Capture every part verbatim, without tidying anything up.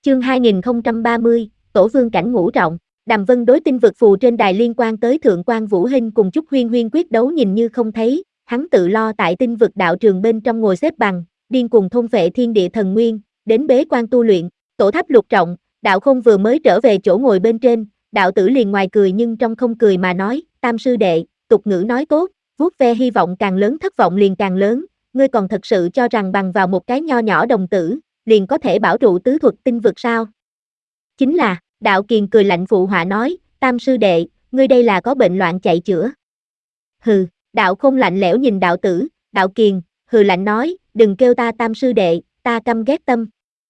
Chương hai nghìn không trăm ba mươi, Tổ Vương Cảnh Ngũ Trọng. Đàm Vân đối tinh vực phù trên đài liên quan tới Thượng quan Vũ Hinh cùng Chúc Huyên Huyên quyết đấu nhìn như không thấy, hắn tự lo tại tinh vực đạo trường bên trong ngồi xếp bằng, điên cuồng thôn phệ thiên địa thần nguyên, đến bế quan tu luyện. Tổ tháp lục trọng, Đạo Khôn vừa mới trở về chỗ ngồi bên trên, đạo tử liền ngoài cười nhưng trong không cười mà nói, Tam sư đệ, tục ngữ nói tốt, vuốt ve hy vọng càng lớn thất vọng liền càng lớn, ngươi còn thật sự cho rằng bằng vào một cái nho nhỏ đồng tử, liền có thể bảo trụ tứ thuật tinh vực sao? Chính là, Đạo Kiền cười lạnh phụ họa nói, Tam sư đệ, ngươi đây là có bệnh loạn chạy chữa. Hừ, Đạo Khôn lạnh lẽo nhìn đạo tử, Đạo Kiền, hừ lạnh nói, đừng kêu ta Tam sư đệ, ta căm ghét tâm.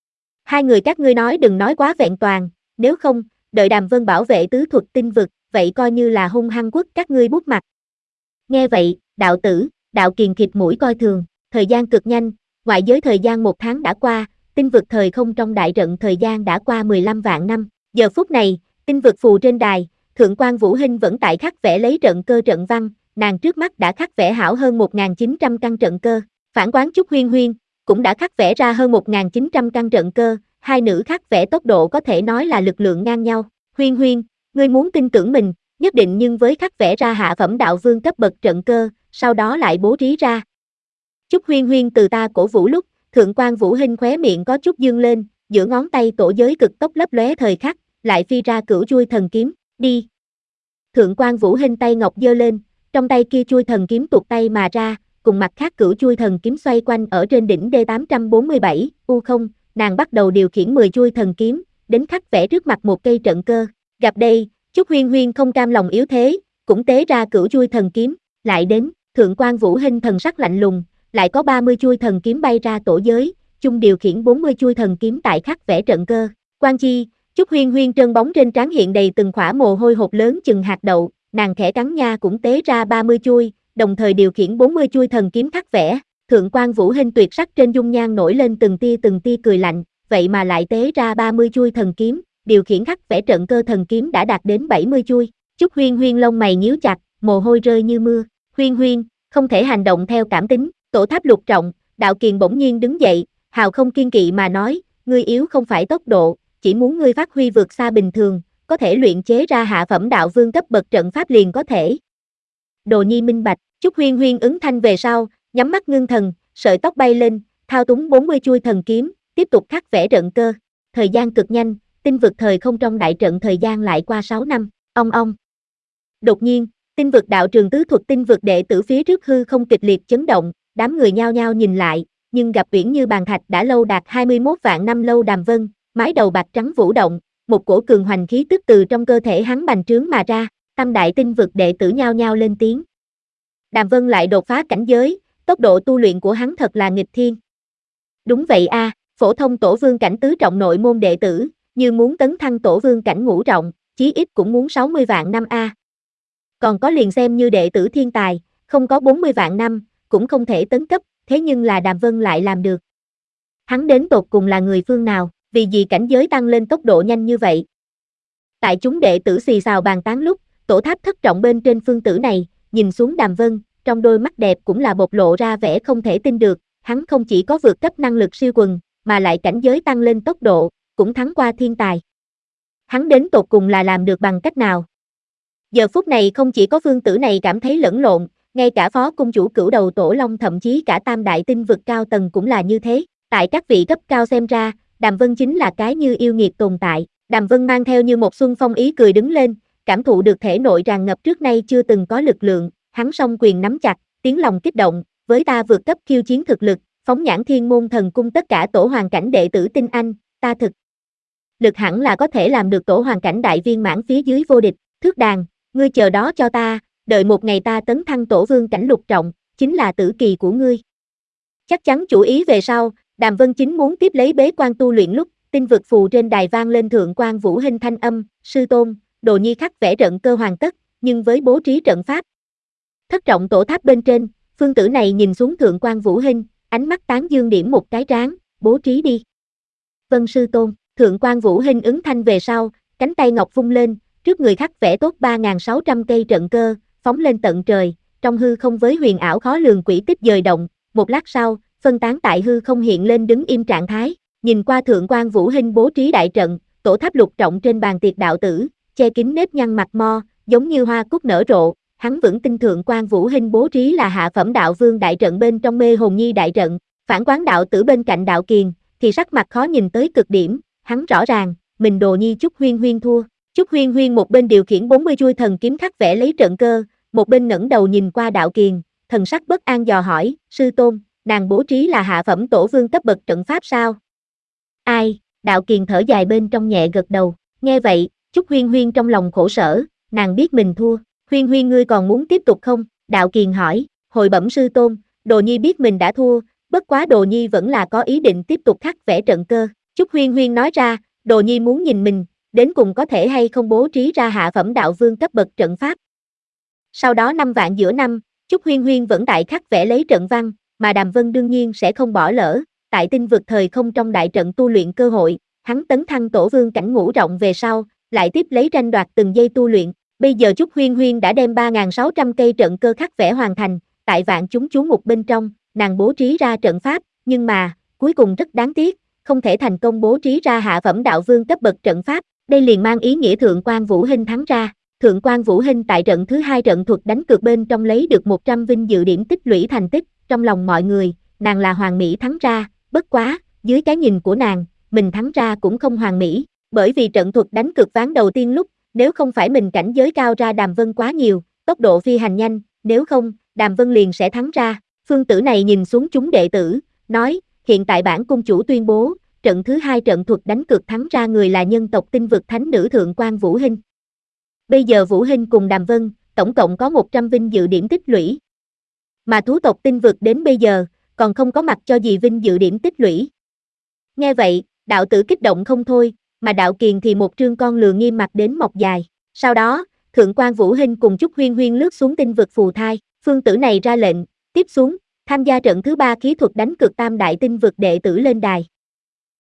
Hai người các ngươi nói đừng nói quá vẹn toàn, nếu không, đợi Đàm Vân bảo vệ tứ thuật tinh vực, vậy coi như là hung hăng quất các ngươi bút mặt. Nghe vậy, đạo tử, Đạo Kiền khịt mũi coi thường, thời gian cực nhanh, ngoại giới thời gian một tháng đã qua, tinh vực thời không trong đại trận thời gian đã qua mười lăm vạn năm, giờ phút này, tinh vực phù trên đài, Thượng quan Vũ Hinh vẫn tại khắc vẽ lấy trận cơ trận văn, nàng trước mắt đã khắc vẽ hảo hơn một nghìn chín trăm căn trận cơ, phản quán Chúc Huyên Huyên cũng đã khắc vẽ ra hơn một nghìn chín trăm căn trận cơ, hai nữ khắc vẽ tốc độ có thể nói là lực lượng ngang nhau. Huyên Huyên, ngươi muốn tin tưởng mình, nhất định nhưng với khắc vẽ ra hạ phẩm đạo vương cấp bậc trận cơ, sau đó lại bố trí ra. Chúc Huyên Huyên từ ta cổ vũ lúc, Thượng quan Vũ Hinh khóe miệng có chút dương lên, giữa ngón tay tổ giới cực tốc lấp lóe thời khắc, lại phi ra cửu chui thần kiếm, đi. Thượng quan Vũ Hinh tay ngọc giơ lên, trong tay kia chui thần kiếm tuột tay mà ra, cùng mặt khác cửu chui thần kiếm xoay quanh ở trên đỉnh D tám trăm bốn mươi bảy, u không, nàng bắt đầu điều khiển mười chui thần kiếm, đến khắc vẽ trước mặt một cây trận cơ. Gặp đây, Chúc Huyên Huyên không cam lòng yếu thế, cũng tế ra cửu chui thần kiếm, lại đến, Thượng quan Vũ Hinh thần sắc lạnh lùng, lại có ba mươi chui thần kiếm bay ra tổ giới, chung điều khiển bốn mươi chui thần kiếm tại khắc vẽ trận cơ. Quan chi, Chúc Huyên Huyên trơn bóng trên trán hiện đầy từng khỏa mồ hôi hột lớn chừng hạt đậu, nàng khẽ cắn nha cũng tế ra ba mươi chui, đồng thời điều khiển bốn mươi chui thần kiếm khắc vẽ. Thượng quan Vũ Hinh tuyệt sắc trên dung nhan nổi lên từng tia từng tia cười lạnh, vậy mà lại tế ra ba mươi chui thần kiếm, điều khiển khắc vẽ trận cơ thần kiếm đã đạt đến bảy mươi chui. Chúc Huyên Huyên lông mày nhíu chặt, mồ hôi rơi như mưa. Huyên Huyên, không thể hành động theo cảm tính. Tổ tháp lục trọng, Đạo Kiền bỗng nhiên đứng dậy, hào không kiên kỵ mà nói, ngươi yếu không phải tốc độ, chỉ muốn ngươi phát huy vượt xa bình thường, có thể luyện chế ra hạ phẩm đạo vương cấp bậc trận pháp liền có thể. Đồ nhi minh bạch, Chúc Huyên Huyên ứng thanh về sau, nhắm mắt ngưng thần, sợi tóc bay lên, thao túng bốn mươi chui thần kiếm, tiếp tục khắc vẽ trận cơ. Thời gian cực nhanh, tinh vực thời không trong đại trận thời gian lại qua sáu năm, ong ong. Đột nhiên, tinh vực đạo trường tứ thuật tinh vực đệ tử phía trước hư không kịch liệt chấn động, đám người nhao nhao nhìn lại, nhưng gặp Uyển Như bàn thạch đã lâu đạt hai mươi mốt vạn năm lâu Đàm Vân, mái đầu bạc trắng vũ động, một cổ cường hoành khí tức từ trong cơ thể hắn bành trướng mà ra, tam đại tinh vực đệ tử nhao nhao lên tiếng. Đàm Vân lại đột phá cảnh giới, tốc độ tu luyện của hắn thật là nghịch thiên. Đúng vậy a, à, phổ thông tổ vương cảnh tứ trọng nội môn đệ tử, như muốn tấn thăng tổ vương cảnh ngũ trọng, chí ít cũng muốn sáu mươi vạn năm a. À. Còn có liền xem như đệ tử thiên tài, không có bốn mươi vạn năm, cũng không thể tấn cấp, thế nhưng là Đàm Vân lại làm được. Hắn đến tột cùng là người phương nào, vì gì cảnh giới tăng lên tốc độ nhanh như vậy? Tại chúng đệ tử xì xào bàn tán lúc, tổ tháp thất trọng bên trên phương tử này, nhìn xuống Đàm Vân, trong đôi mắt đẹp cũng là bộc lộ ra vẻ không thể tin được, hắn không chỉ có vượt cấp năng lực siêu quần, mà lại cảnh giới tăng lên tốc độ, cũng thắng qua thiên tài. Hắn đến tột cùng là làm được bằng cách nào? Giờ phút này không chỉ có phương tử này cảm thấy lẫn lộn, ngay cả phó cung chủ cửu đầu tổ long thậm chí cả tam đại tinh vực cao tầng cũng là như thế. Tại các vị cấp cao xem ra, Đàm Vân chính là cái như yêu nghiệt tồn tại. Đàm Vân mang theo như một xuân phong ý cười đứng lên, cảm thụ được thể nội tràn ngập trước nay chưa từng có lực lượng, hắn song quyền nắm chặt, tiếng lòng kích động, với ta vượt cấp khiêu chiến thực lực, phóng nhãn thiên môn thần cung tất cả tổ hoàng cảnh đệ tử tinh anh, ta thực lực hẳn là có thể làm được tổ hoàng cảnh đại viên mãn phía dưới vô địch. Thước đàn, ngươi chờ đó cho ta, đợi một ngày ta tấn thăng tổ vương cảnh lục trọng, chính là tử kỳ của ngươi. Chắc chắn chủ ý về sau, Đàm Vân chính muốn tiếp lấy bế quan tu luyện lúc, tinh vực phù trên đài vang lên Thượng quan Vũ Hinh thanh âm, sư tôn, đồ nhi khắc vẽ trận cơ hoàn tất, nhưng với bố trí trận pháp. Thất trọng tổ tháp bên trên, phương tử này nhìn xuống Thượng quan Vũ Hinh, ánh mắt tán dương điểm một cái trán, bố trí đi. Vân sư tôn, Thượng quan Vũ Hinh ứng thanh về sau, cánh tay ngọc vung lên, trước người khắc vẽ tốt ba nghìn sáu trăm cây trận cơ, phóng lên tận trời, trong hư không với huyền ảo khó lường quỹ tích dời động, một lát sau, phân tán tại hư không hiện lên đứng im trạng thái, Nhìn qua Thượng quan Vũ Hinh bố trí đại trận, tổ tháp lục trọng trên bàn tiệc đạo tử, che kín nếp nhăn mặt mo, giống như hoa cúc nở rộ, hắn vững tin Thượng quan Vũ Hinh bố trí là hạ phẩm đạo vương đại trận bên trong mê hồn nhi đại trận, phản quán đạo tử bên cạnh đạo kiền, thì sắc mặt khó nhìn tới cực điểm, hắn rõ ràng, mình đồ nhi Trúc Huyên Huyên thua. Trúc Huyên Huyên một bên điều khiển bốn mươi chuôi thần kiếm khắc vẽ lấy trận cơ, một bên ngẩng đầu nhìn qua đạo kiền, thần sắc bất an dò hỏi, sư tôn, nàng bố trí là hạ phẩm tổ vương cấp bậc trận pháp sao? Ai, đạo kiền thở dài bên trong nhẹ gật đầu, nghe vậy, Trúc Huyên Huyên trong lòng khổ sở, nàng biết mình thua, Huyên Huyên ngươi còn muốn tiếp tục không? Đạo kiền hỏi, hồi bẩm sư tôn, đồ nhi biết mình đã thua, bất quá đồ nhi vẫn là có ý định tiếp tục khắc vẽ trận cơ. Trúc Huyên Huyên nói ra, đồ nhi muốn nhìn mình, đến cùng có thể hay không bố trí ra hạ phẩm đạo vương cấp bậc trận pháp. Sau đó năm vạn giữa năm, Trúc Huyên Huyên vẫn tại khắc vẽ lấy trận văn, mà Đàm Vân đương nhiên sẽ không bỏ lỡ, tại tinh vực thời không trong đại trận tu luyện cơ hội, hắn tấn thăng tổ vương cảnh ngũ rộng về sau, lại tiếp lấy tranh đoạt từng giây tu luyện. Bây giờ Trúc Huyên Huyên đã đem ba nghìn sáu trăm cây trận cơ khắc vẽ hoàn thành, tại vạn chúng chú mục bên trong, nàng bố trí ra trận pháp, nhưng mà, cuối cùng rất đáng tiếc, không thể thành công bố trí ra hạ phẩm đạo vương cấp bậc trận pháp, đây liền mang ý nghĩa Thượng quan Vũ Hinh thắng ra. Thượng quan Vũ Hinh tại trận thứ hai trận thuật đánh cược bên trong lấy được một trăm vinh dự điểm tích lũy thành tích, trong lòng mọi người, nàng là hoàn mỹ thắng ra, bất quá, dưới cái nhìn của nàng, mình thắng ra cũng không hoàn mỹ, bởi vì trận thuật đánh cược ván đầu tiên lúc, nếu không phải mình cảnh giới cao ra Đàm Vân quá nhiều, tốc độ phi hành nhanh, nếu không, Đàm Vân liền sẽ thắng ra. Phương tử này nhìn xuống chúng đệ tử, nói, hiện tại bản cung chủ tuyên bố, trận thứ hai trận thuật đánh cược thắng ra người là nhân tộc tinh vực thánh nữ Thượng quan Vũ Hinh. Bây giờ Vũ Hinh cùng Đàm Vân, tổng cộng có một trăm vinh dự điểm tích lũy. Mà thú tộc tinh vực đến bây giờ, còn không có mặt cho gì vinh dự điểm tích lũy. Nghe vậy, đạo tử kích động không thôi, mà đạo kiền thì một trương con lừa nghiêm mặt đến mọc dài. Sau đó, Thượng quan Vũ Hinh cùng Trúc Huyên Huyên lướt xuống tinh vực phù thai, phương tử này ra lệnh, tiếp xuống, tham gia trận thứ ba khí thuật đánh cược tam đại tinh vực đệ tử lên đài.